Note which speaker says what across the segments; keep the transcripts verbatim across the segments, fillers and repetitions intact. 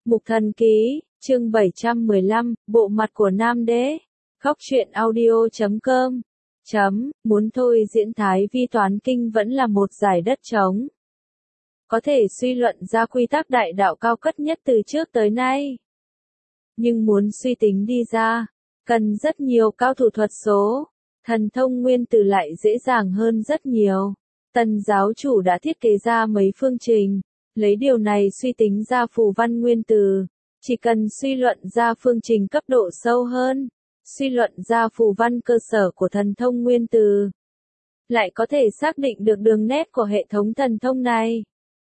Speaker 1: Mục Thần Ký, chương bảy trăm mười lăm, bộ mặt của Nam Đế. Góc truyện audio chấm com. Chấm, muốn thôi diễn Thái Vi toán kinh vẫn là một giải đất trống. Có thể suy luận ra quy tắc đại đạo cao cấp nhất từ trước tới nay. Nhưng muốn suy tính đi ra, cần rất nhiều cao thủ thuật số. Thần thông nguyên tử lại dễ dàng hơn rất nhiều. Tần giáo chủ đã thiết kế ra mấy phương trình. Lấy điều này suy tính ra phù văn nguyên tử, chỉ cần suy luận ra phương trình cấp độ sâu hơn, suy luận ra phù văn cơ sở của thần thông nguyên tử, lại có thể xác định được đường nét của hệ thống thần thông này.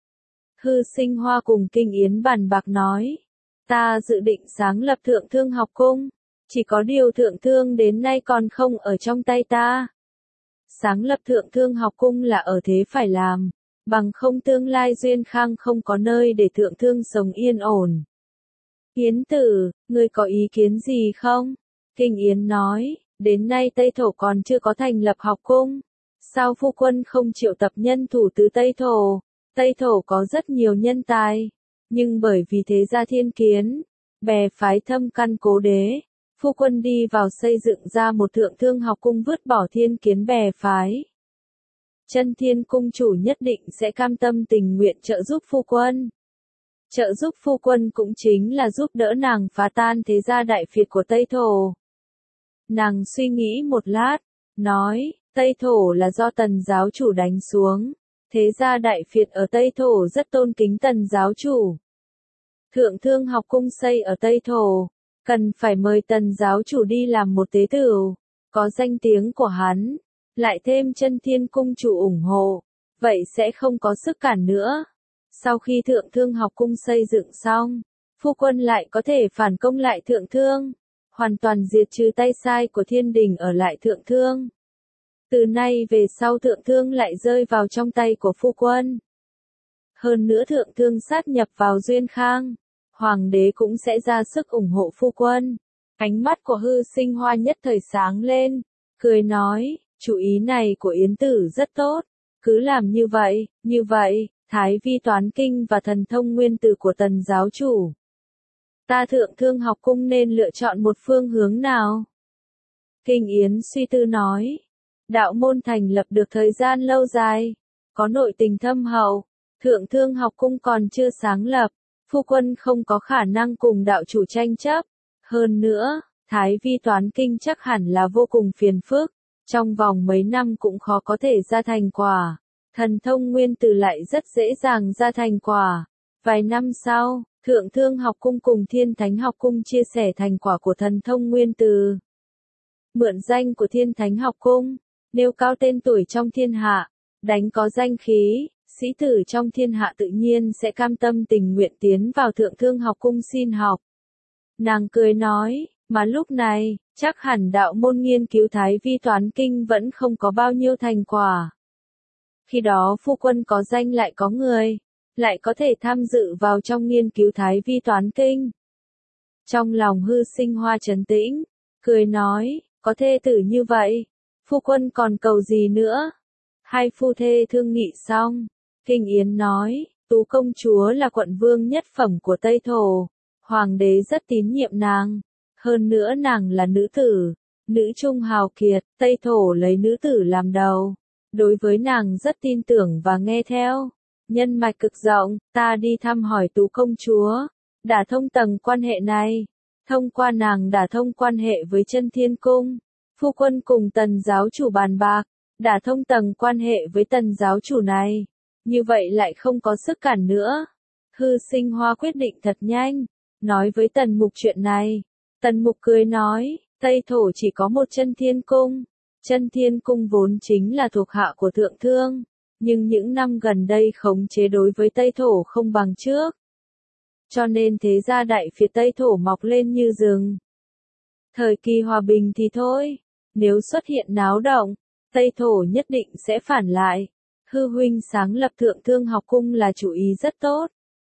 Speaker 1: Hư Sinh Hoa cùng Kinh Yến bàn bạc nói, ta dự định sáng lập Thượng Thương học cung, chỉ có điều Thượng Thương đến nay còn không ở trong tay ta. Sáng lập Thượng Thương học cung là ở thế phải làm. Bằng không tương lai Duyên Khang không có nơi để Thượng Thương sống yên ổn. Yến tử, ngươi có ý kiến gì không? Kinh Yến nói, đến nay Tây Thổ còn chưa có thành lập học cung. Sao phu quân không triệu tập nhân thủ từ Tây Thổ? Tây Thổ có rất nhiều nhân tài. Nhưng bởi vì thế gia thiên kiến, bè phái thâm căn cố đế, phu quân đi vào xây dựng ra một Thượng Thương học cung vứt bỏ thiên kiến bè phái. Chân Thiên cung chủ nhất định sẽ cam tâm tình nguyện trợ giúp phu quân. Trợ giúp phu quân cũng chính là giúp đỡ nàng phá tan thế gia đại phiệt của Tây Thổ. Nàng suy nghĩ một lát, nói, Tây Thổ là do Tần giáo chủ đánh xuống. Thế gia đại phiệt ở Tây Thổ rất tôn kính Tần giáo chủ. Thượng Thương học cung xây ở Tây Thổ, cần phải mời Tần giáo chủ đi làm một tế tửu, có danh tiếng của hắn. Lại thêm Chân Thiên cung chủ ủng hộ, vậy sẽ không có sức cản nữa. Sau khi Thượng Thương học cung xây dựng xong, phu quân lại có thể phản công lại Thượng Thương, hoàn toàn diệt trừ tay sai của thiên đình ở lại Thượng Thương. Từ nay về sau Thượng Thương lại rơi vào trong tay của phu quân. Hơn nữa Thượng Thương sát nhập vào Duyên Khang, Hoàng đế cũng sẽ ra sức ủng hộ phu quân. Ánh mắt của Hư Sinh Hoa nhất thời sáng lên, cười nói, chủ ý này của Yến tử rất tốt, cứ làm như vậy, như vậy, Thái Vi toán kinh và thần thông nguyên tử của Tần giáo chủ. Ta Thượng Thương học cung nên lựa chọn một phương hướng nào? Kinh Yến suy tư nói, đạo môn thành lập được thời gian lâu dài, có nội tình thâm hậu, Thượng Thương học cung còn chưa sáng lập, phu quân không có khả năng cùng đạo chủ tranh chấp. Hơn nữa, Thái Vi toán kinh chắc hẳn là vô cùng phiền phức. Trong vòng mấy năm cũng khó có thể ra thành quả. Thần thông nguyên tử lại rất dễ dàng ra thành quả. Vài năm sau, Thượng Thương học cung cùng Thiên Thánh học cung chia sẻ thành quả của thần thông nguyên tử. Mượn danh của Thiên Thánh học cung, nêu cao tên tuổi trong thiên hạ, đánh có danh khí, sĩ tử trong thiên hạ tự nhiên sẽ cam tâm tình nguyện tiến vào Thượng Thương học cung xin học. Nàng cười nói, mà lúc này, chắc hẳn đạo môn nghiên cứu Thái Vi toán kinh vẫn không có bao nhiêu thành quả. Khi đó phu quân có danh lại có người, lại có thể tham dự vào trong nghiên cứu Thái Vi toán kinh. Trong lòng Hư Sinh Hoa trấn tĩnh, cười nói, có thê tử như vậy, phu quân còn cầu gì nữa? Hai phu thê thương nghị xong, Kinh Yến nói, Tú công chúa là quận vương nhất phẩm của Tây Thổ, hoàng đế rất tín nhiệm nàng. Hơn nữa nàng là nữ tử, nữ trung hào kiệt, Tây Thổ lấy nữ tử làm đầu. Đối với nàng rất tin tưởng và nghe theo. Nhân mạch cực rộng, ta đi thăm hỏi Tú công chúa, đả thông tầng quan hệ này. Thông qua nàng đả thông quan hệ với Chân Thiên cung. Phu quân cùng Tần giáo chủ bàn bạc, đả thông tầng quan hệ với Tần giáo chủ này. Như vậy lại không có sức cản nữa. Hư Sinh Hoa quyết định thật nhanh, nói với Tần Mục chuyện này. Tần Mục cười nói, Tây Thổ chỉ có một Chân Thiên cung. Chân Thiên cung vốn chính là thuộc hạ của Thượng Thương, nhưng những năm gần đây khống chế đối với Tây Thổ không bằng trước. Cho nên thế gia đại phiệt Tây Thổ mọc lên như rừng. Thời kỳ hòa bình thì thôi, nếu xuất hiện náo động, Tây Thổ nhất định sẽ phản lại. Hư huynh sáng lập Thượng Thương học cung là chủ ý rất tốt.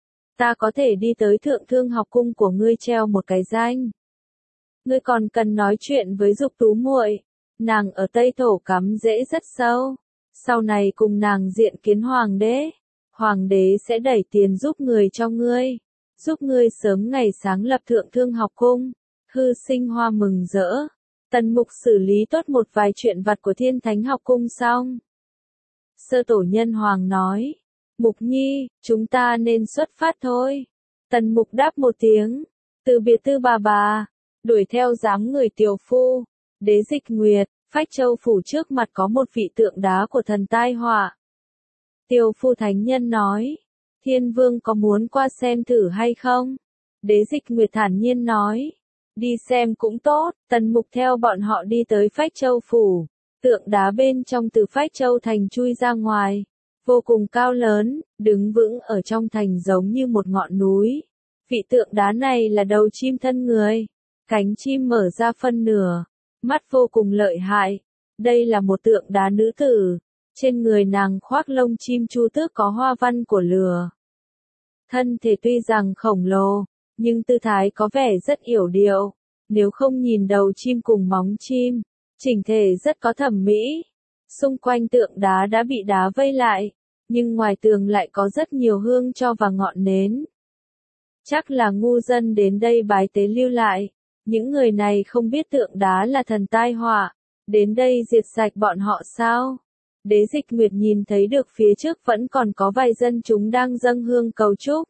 Speaker 1: Ta có thể đi tới Thượng Thương học cung của ngươi treo một cái danh. Ngươi còn cần nói chuyện với Dục Tú muội, nàng ở Tây Thổ cắm rễ rất sâu, sau này cùng nàng diện kiến hoàng đế, hoàng đế sẽ đẩy tiền giúp người cho ngươi, giúp ngươi sớm ngày sáng lập thượng thương học cung. Hư Sinh Hoa mừng rỡ. Tần Mục xử lý tốt một vài chuyện vặt của Thiên Thánh học cung xong. Sơ tổ nhân hoàng nói. Mục nhi, chúng ta nên xuất phát thôi. Tần Mục đáp một tiếng. Từ biệt Tư bà bà. Đuổi theo dáng người tiều phu. Đế Dịch Nguyệt, Phách Châu phủ trước mặt có một vị tượng đá của thần tai họa. Tiều phu thánh nhân nói. Thiên vương có muốn qua xem thử hay không? Đế Dịch Nguyệt thản nhiên nói. Đi xem cũng tốt. Tần Mục theo bọn họ đi tới Phách Châu phủ. Tượng đá bên trong từ Phách Châu thành chui ra ngoài. Vô cùng cao lớn, đứng vững ở trong thành giống như một ngọn núi. Vị tượng đá này là đầu chim thân người. Cánh chim mở ra phân nửa. Mắt vô cùng lợi hại. Đây là một tượng đá nữ tử. Trên người nàng khoác lông chim chu tước có hoa văn của lửa. Thân thể tuy rằng khổng lồ, nhưng tư thái có vẻ rất yểu điệu. Nếu không nhìn đầu chim cùng móng chim, chỉnh thể rất có thẩm mỹ. Xung quanh tượng đá đã bị đá vây lại, nhưng ngoài tường lại có rất nhiều hương tro và ngọn nến. Chắc là ngu dân đến đây bái tế lưu lại. Những người này không biết tượng đá là thần tai họa, đến đây diệt sạch bọn họ sao? Đế Dịch Nguyệt nhìn thấy được phía trước vẫn còn có vài dân chúng đang dâng hương cầu chúc.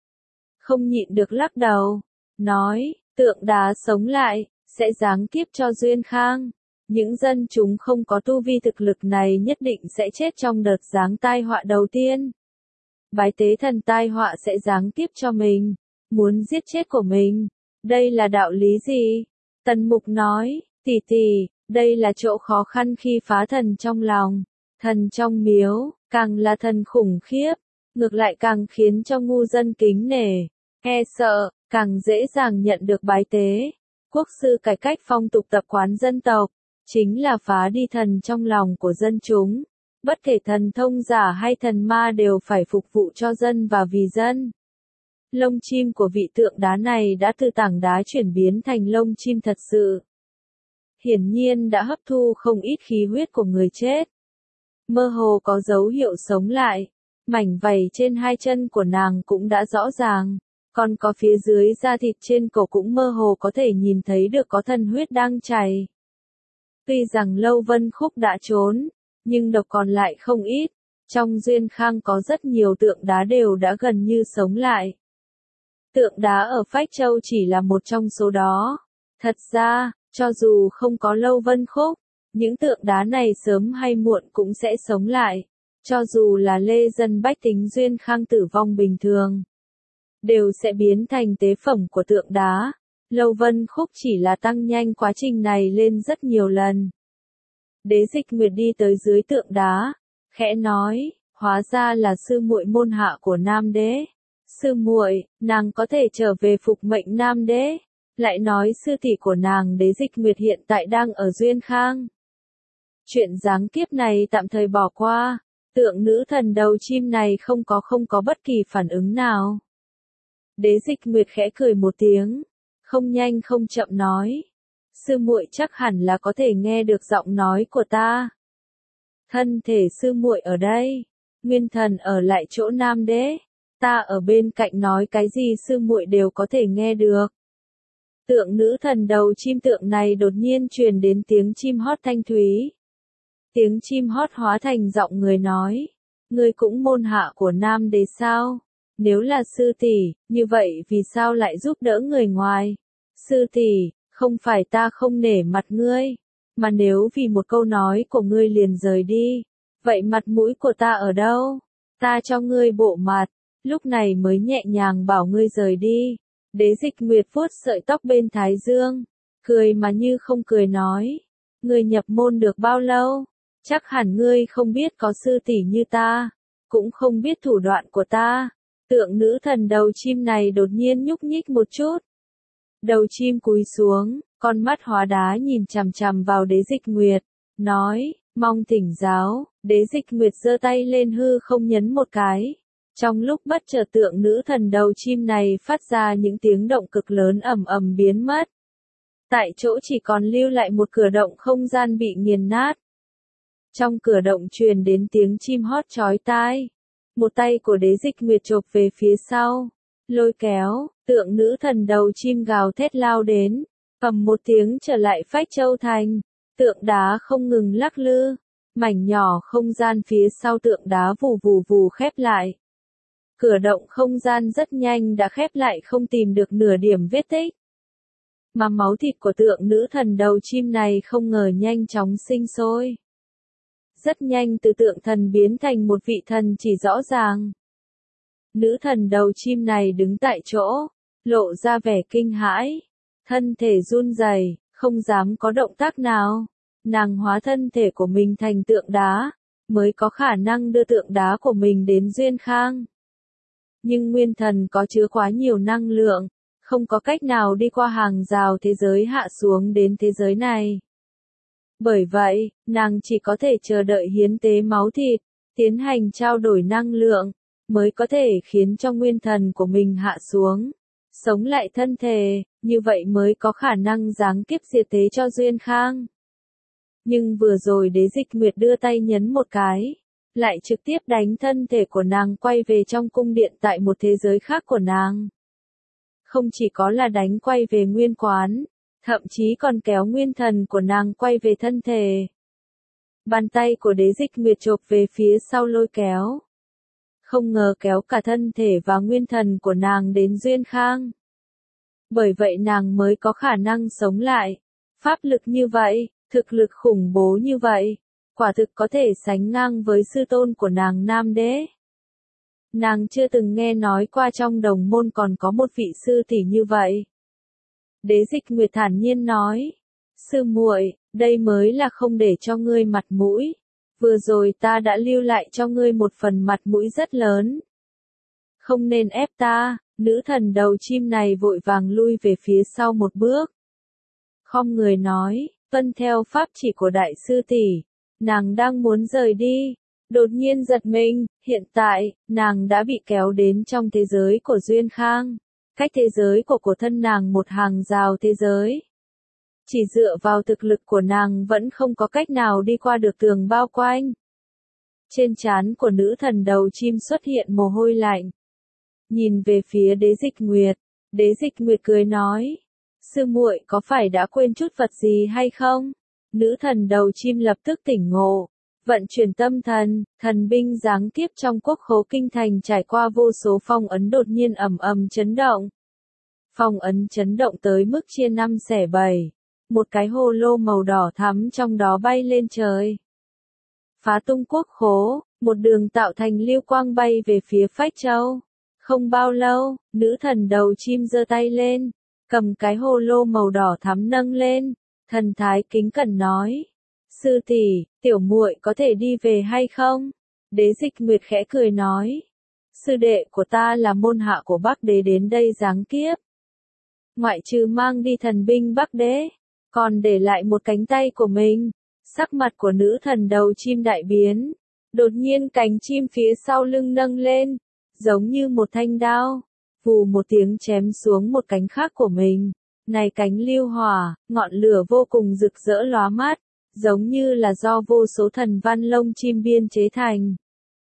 Speaker 1: Không nhịn được lắc đầu, nói, tượng đá sống lại, sẽ giáng kiếp cho Duyên Khang. Những dân chúng không có tu vi thực lực này nhất định sẽ chết trong đợt giáng tai họa đầu tiên. Bái tế thần tai họa sẽ giáng kiếp cho mình, muốn giết chết của mình. Đây là đạo lý gì? Tần Mục nói, tỷ tỷ, đây là chỗ khó khăn khi phá thần trong lòng. Thần trong miếu, càng là thần khủng khiếp, ngược lại càng khiến cho ngu dân kính nể, e sợ, càng dễ dàng nhận được bái tế. Quốc sư cải cách phong tục tập quán dân tộc, chính là phá đi thần trong lòng của dân chúng. Bất kể thần thông giả hay thần ma đều phải phục vụ cho dân và vì dân. Lông chim của vị tượng đá này đã từ tảng đá chuyển biến thành lông chim thật sự. Hiển nhiên đã hấp thu không ít khí huyết của người chết. Mơ hồ có dấu hiệu sống lại. Mảnh vảy trên hai chân của nàng cũng đã rõ ràng. Còn có phía dưới da thịt trên cổ cũng mơ hồ có thể nhìn thấy được có thần huyết đang chảy. Tuy rằng Lâu Vân Khúc đã trốn, nhưng độc còn lại không ít. Trong Duyên Khang có rất nhiều tượng đá đều đã gần như sống lại. Tượng đá ở Phách Châu chỉ là một trong số đó. Thật ra, cho dù không có Lâu Vân Khúc, những tượng đá này sớm hay muộn cũng sẽ sống lại. Cho dù là lê dân bách tính Duyên Khang tử vong bình thường, đều sẽ biến thành tế phẩm của tượng đá. Lâu Vân Khúc chỉ là tăng nhanh quá trình này lên rất nhiều lần. Đế Dịch Nguyệt đi tới dưới tượng đá, khẽ nói, hóa ra là sư muội môn hạ của Nam Đế. Sư muội, nàng có thể trở về phục mệnh Nam Đế. Lại nói sư tỷ của nàng Đế Dịch Nguyệt hiện tại đang ở Duyên Khang. Chuyện giáng kiếp này tạm thời bỏ qua, tượng nữ thần đầu chim này không có không có bất kỳ phản ứng nào. Đế Dịch Nguyệt khẽ cười một tiếng, không nhanh không chậm nói, sư muội chắc hẳn là có thể nghe được giọng nói của ta. Thân thể sư muội ở đây, nguyên thần ở lại chỗ Nam Đế, ta ở bên cạnh nói cái gì sư muội đều có thể nghe được. Tượng nữ thần đầu chim tượng này đột nhiên truyền đến tiếng chim hót thanh thúy. Tiếng chim hót hóa thành giọng người nói, ngươi cũng môn hạ của Nam Đế sao? Nếu là sư tỷ, như vậy vì sao lại giúp đỡ người ngoài? Sư tỷ, không phải ta không nể mặt ngươi, mà nếu vì một câu nói của ngươi liền rời đi, vậy mặt mũi của ta ở đâu? Ta cho ngươi bộ mặt, lúc này mới nhẹ nhàng bảo ngươi rời đi. Đế Dịch Nguyệt vuốt sợi tóc bên thái dương, cười mà như không cười nói, ngươi nhập môn được bao lâu? Chắc hẳn ngươi không biết có sư tỷ như ta, cũng không biết thủ đoạn của ta. Tượng nữ thần đầu chim này đột nhiên nhúc nhích một chút. Đầu chim cúi xuống, con mắt hóa đá nhìn chằm chằm vào Đế Dịch Nguyệt, nói, mong thỉnh giáo. Đế Dịch Nguyệt giơ tay lên hư không nhấn một cái. Trong lúc bất chợt tượng nữ thần đầu chim này phát ra những tiếng động cực lớn ầm ầm biến mất. Tại chỗ chỉ còn lưu lại một cửa động không gian bị nghiền nát. Trong cửa động truyền đến tiếng chim hót chói tai. Một tay của Đế Dịch Nguyệt chộp về phía sau, lôi kéo, tượng nữ thần đầu chim gào thét lao đến, ầm một tiếng trở lại Phách Châu Thành, tượng đá không ngừng lắc lư, mảnh nhỏ không gian phía sau tượng đá vù vù vù khép lại. Cửa động không gian rất nhanh đã khép lại không tìm được nửa điểm vết tích. Mà máu thịt của tượng nữ thần đầu chim này không ngờ nhanh chóng sinh sôi. Rất nhanh từ tượng thần biến thành một vị thần chỉ rõ ràng. Nữ thần đầu chim này đứng tại chỗ, lộ ra vẻ kinh hãi, thân thể run rẩy, không dám có động tác nào. Nàng hóa thân thể của mình thành tượng đá, mới có khả năng đưa tượng đá của mình đến Duyên Khang. Nhưng nguyên thần có chứa quá nhiều năng lượng, không có cách nào đi qua hàng rào thế giới hạ xuống đến thế giới này. Bởi vậy, nàng chỉ có thể chờ đợi hiến tế máu thịt, tiến hành trao đổi năng lượng, mới có thể khiến cho nguyên thần của mình hạ xuống, sống lại thân thể, như vậy mới có khả năng giáng kiếp diệt thế cho Duyên Khang. Nhưng vừa rồi Đế Dịch Nguyệt đưa tay nhấn một cái, lại trực tiếp đánh thân thể của nàng quay về trong cung điện tại một thế giới khác của nàng. Không chỉ có là đánh quay về nguyên quán, thậm chí còn kéo nguyên thần của nàng quay về thân thể. Bàn tay của Đế Dịch Nguyệt chộp về phía sau lôi kéo. Không ngờ kéo cả thân thể và nguyên thần của nàng đến Duyên Khang. Bởi vậy nàng mới có khả năng sống lại. Pháp lực như vậy, thực lực khủng bố như vậy, quả thực có thể sánh ngang với sư tôn của nàng Nam Đế. Nàng chưa từng nghe nói qua trong đồng môn còn có một vị sư tỷ như vậy. Đế Dịch Nguyệt thản nhiên nói, sư muội, đây mới là không để cho ngươi mặt mũi. Vừa rồi ta đã lưu lại cho ngươi một phần mặt mũi rất lớn. Không nên ép ta, nữ thần đầu chim này vội vàng lui về phía sau một bước. Khom người nói, tuân theo pháp chỉ của đại sư tỷ, nàng đang muốn rời đi. Đột nhiên giật mình, hiện tại, nàng đã bị kéo đến trong thế giới của Duyên Khang. Cách thế giới của cổ thân nàng một hàng rào thế giới. Chỉ dựa vào thực lực của nàng vẫn không có cách nào đi qua được tường bao quanh. Trên trán của nữ thần đầu chim xuất hiện mồ hôi lạnh. Nhìn về phía Đế Dịch Nguyệt, Đế Dịch Nguyệt cười nói, sư muội có phải đã quên chút vật gì hay không? Nữ thần đầu chim lập tức tỉnh ngộ, vận chuyển tâm thần, thần binh giáng kiếp trong quốc khố kinh thành trải qua vô số phong ấn đột nhiên ầm ầm chấn động. Phong ấn chấn động tới mức chia năm xẻ bảy. Một cái hồ lô màu đỏ thắm trong đó bay lên trời. Phá tung quốc khố, một đường tạo thành lưu quang bay về phía Phách Châu. Không bao lâu, nữ thần đầu chim giơ tay lên, cầm cái hồ lô màu đỏ thắm nâng lên, thần thái kính cẩn nói. Sư tỷ, tiểu muội có thể đi về hay không? Đế Dịch Nguyệt khẽ cười nói. Sư đệ của ta là môn hạ của Bắc Đế đến đây giáng kiếp. Ngoại trừ mang đi thần binh Bắc Đế, còn để lại một cánh tay của mình. Sắc mặt của nữ thần đầu chim đại biến. Đột nhiên cánh chim phía sau lưng nâng lên, giống như một thanh đao. Vù một tiếng chém xuống một cánh khác của mình. Này cánh lưu hỏa, ngọn lửa vô cùng rực rỡ lóa mắt, giống như là do vô số thần văn lông chim biên chế thành.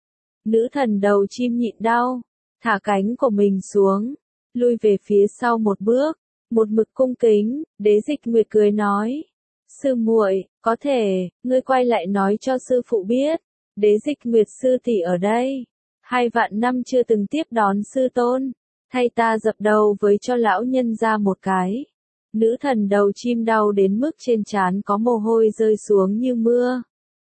Speaker 1: Nữ thần đầu chim nhịn đau, thả cánh của mình xuống, lui về phía sau một bước, một mực cung kính. Đế Dịch Nguyệt cười nói, sư muội, có thể, ngươi quay lại nói cho sư phụ biết, Đế Dịch Nguyệt sư tỷ ở đây, hai vạn năm chưa từng tiếp đón sư tôn, thay ta dập đầu với cho lão nhân ra một cái. Nữ thần đầu chim đau đến mức trên trán có mồ hôi rơi xuống như mưa.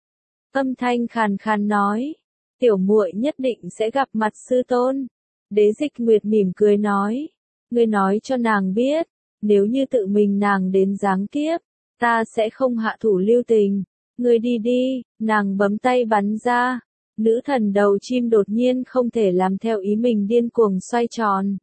Speaker 1: Âm thanh khàn khàn nói, tiểu muội nhất định sẽ gặp mặt sư tôn. Đế Dịch Nguyệt mỉm cười nói, ngươi nói cho nàng biết, nếu như tự mình nàng đến giáng kiếp, ta sẽ không hạ thủ lưu tình. Ngươi đi đi, nàng bấm tay bắn ra. Nữ thần đầu chim đột nhiên không thể làm theo ý mình điên cuồng xoay tròn.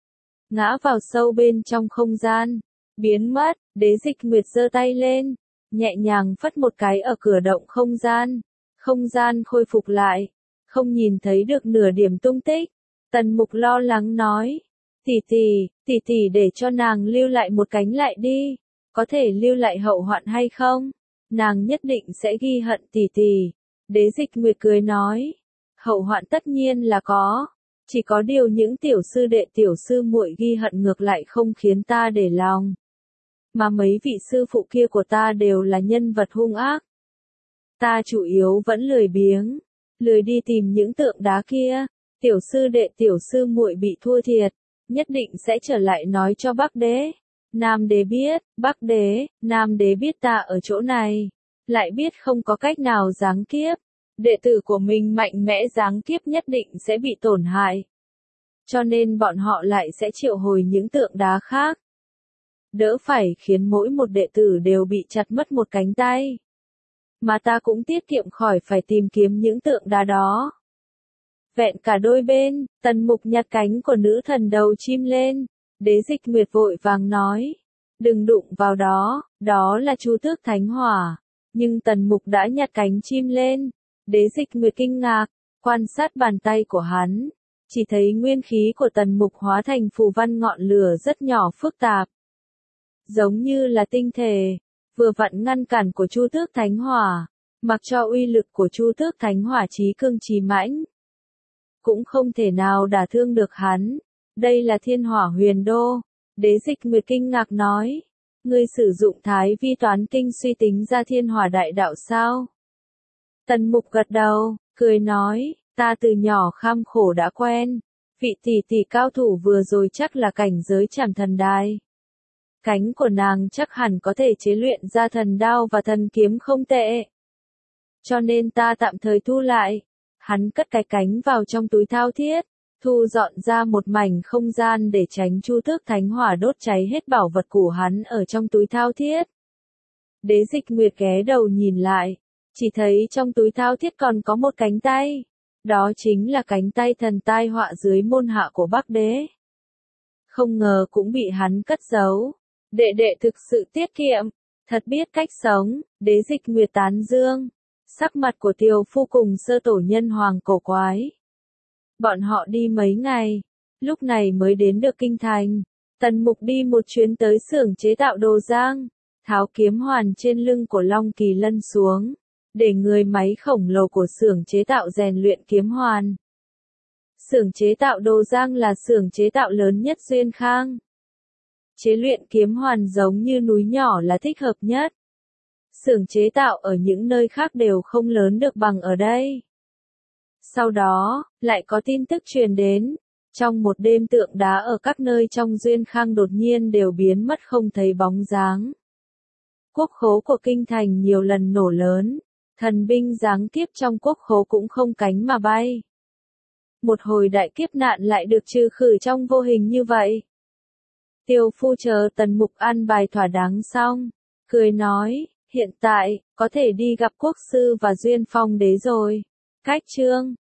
Speaker 1: Ngã vào sâu bên trong không gian. Biến mất, Đế Dịch Nguyệt giơ tay lên, nhẹ nhàng phất một cái ở cửa động không gian. Không gian khôi phục lại, không nhìn thấy được nửa điểm tung tích. Tần Mục lo lắng nói, tỷ tỷ, tỷ tỷ để cho nàng lưu lại một cánh lại đi, có thể lưu lại hậu hoạn hay không? Nàng nhất định sẽ ghi hận tỷ tỷ. Đế Dịch Nguyệt cười nói, hậu hoạn tất nhiên là có, Chỉ có điều những tiểu sư đệ tiểu sư muội ghi hận ngược lại không khiến ta để lòng. Mà mấy vị sư phụ kia của ta đều là nhân vật hung ác. Ta chủ yếu vẫn lười biếng, lười đi tìm những tượng đá kia. Tiểu sư đệ tiểu sư muội bị thua thiệt, nhất định sẽ trở lại nói cho Bắc đế. Nam đế biết, Bắc đế, Nam đế biết ta ở chỗ này, lại biết không có cách nào giáng kiếp. Đệ tử của mình mạnh mẽ giáng kiếp nhất định sẽ bị tổn hại. Cho nên bọn họ lại sẽ triệu hồi những tượng đá khác. Đỡ phải khiến mỗi một đệ tử đều bị chặt mất một cánh tay. Mà ta cũng tiết kiệm khỏi phải tìm kiếm những tượng đá đó. Vẹn cả đôi bên, Tần Mục nhặt cánh của nữ thần đầu chim lên. Đế Dịch Nguyệt vội vàng nói. Đừng đụng vào đó, đó là Chu Tước Thánh Hỏa. Nhưng Tần Mục đã nhặt cánh chim lên. Đế Dịch Nguyệt kinh ngạc, quan sát bàn tay của hắn. Chỉ thấy nguyên khí của Tần Mục hóa thành phù văn ngọn lửa rất nhỏ phức tạp. Giống như là tinh thể, vừa vặn ngăn cản của Chu Tước Thánh Hỏa, mặc cho uy lực của Chu Tước Thánh Hỏa chí cương chí mãnh. Cũng không thể nào đả thương được hắn. Đây là Thiên Hỏa Huyền Đô. Đế Dịch Nguyệt kinh ngạc nói. Ngươi sử dụng Thái Vi Toán Kinh suy tính ra Thiên Hỏa Đại Đạo sao? Tần Mục gật đầu, cười nói, ta từ nhỏ kham khổ đã quen. Vị tỷ tỷ cao thủ vừa rồi chắc là cảnh giới Trảm Thần Đài. Cánh của nàng chắc hẳn có thể chế luyện ra thần đao và thần kiếm không tệ. Cho nên ta tạm thời thu lại. Hắn cất cái cánh vào trong túi thao thiết, thu dọn ra một mảnh không gian để tránh Chu Tước Thánh Hỏa đốt cháy hết bảo vật của hắn ở trong túi thao thiết. Đế Dịch Nguyệt ghé đầu nhìn lại, chỉ thấy trong túi thao thiết còn có một cánh tay. Đó chính là cánh tay thần tai họa dưới môn hạ của Bắc đế. Không ngờ cũng bị hắn cất giấu. Đệ đệ thực sự tiết kiệm, thật biết cách sống. Đế Dịch Nguyệt tán dương. Sắc mặt của Tiều Phu cùng Sơ Tổ Nhân Hoàng cổ quái. Bọn họ đi mấy ngày, lúc này mới đến được kinh thành. Tần Mục đi một chuyến tới xưởng chế tạo đồ giang, tháo kiếm hoàn trên lưng của Long Kỳ Lân xuống, để người máy khổng lồ của xưởng chế tạo rèn luyện kiếm hoàn. Xưởng chế tạo đồ giang là xưởng chế tạo lớn nhất Duyên Khang. Chế luyện kiếm hoàn giống như núi nhỏ là thích hợp nhất. Xưởng chế tạo ở những nơi khác đều không lớn được bằng ở đây. Sau đó, lại có tin tức truyền đến. Trong một đêm tượng đá ở các nơi trong Duyên Khang đột nhiên đều biến mất không thấy bóng dáng. Quốc khố của kinh thành nhiều lần nổ lớn. Thần binh giáng kiếp trong quốc khố cũng không cánh mà bay. Một hồi đại kiếp nạn lại được trừ khử trong vô hình như vậy. Tiêu Phu chờ Tần Mục an bài thỏa đáng xong, cười nói, hiện tại, có thể đi gặp quốc sư và Duyên Phong đế rồi. Cách chương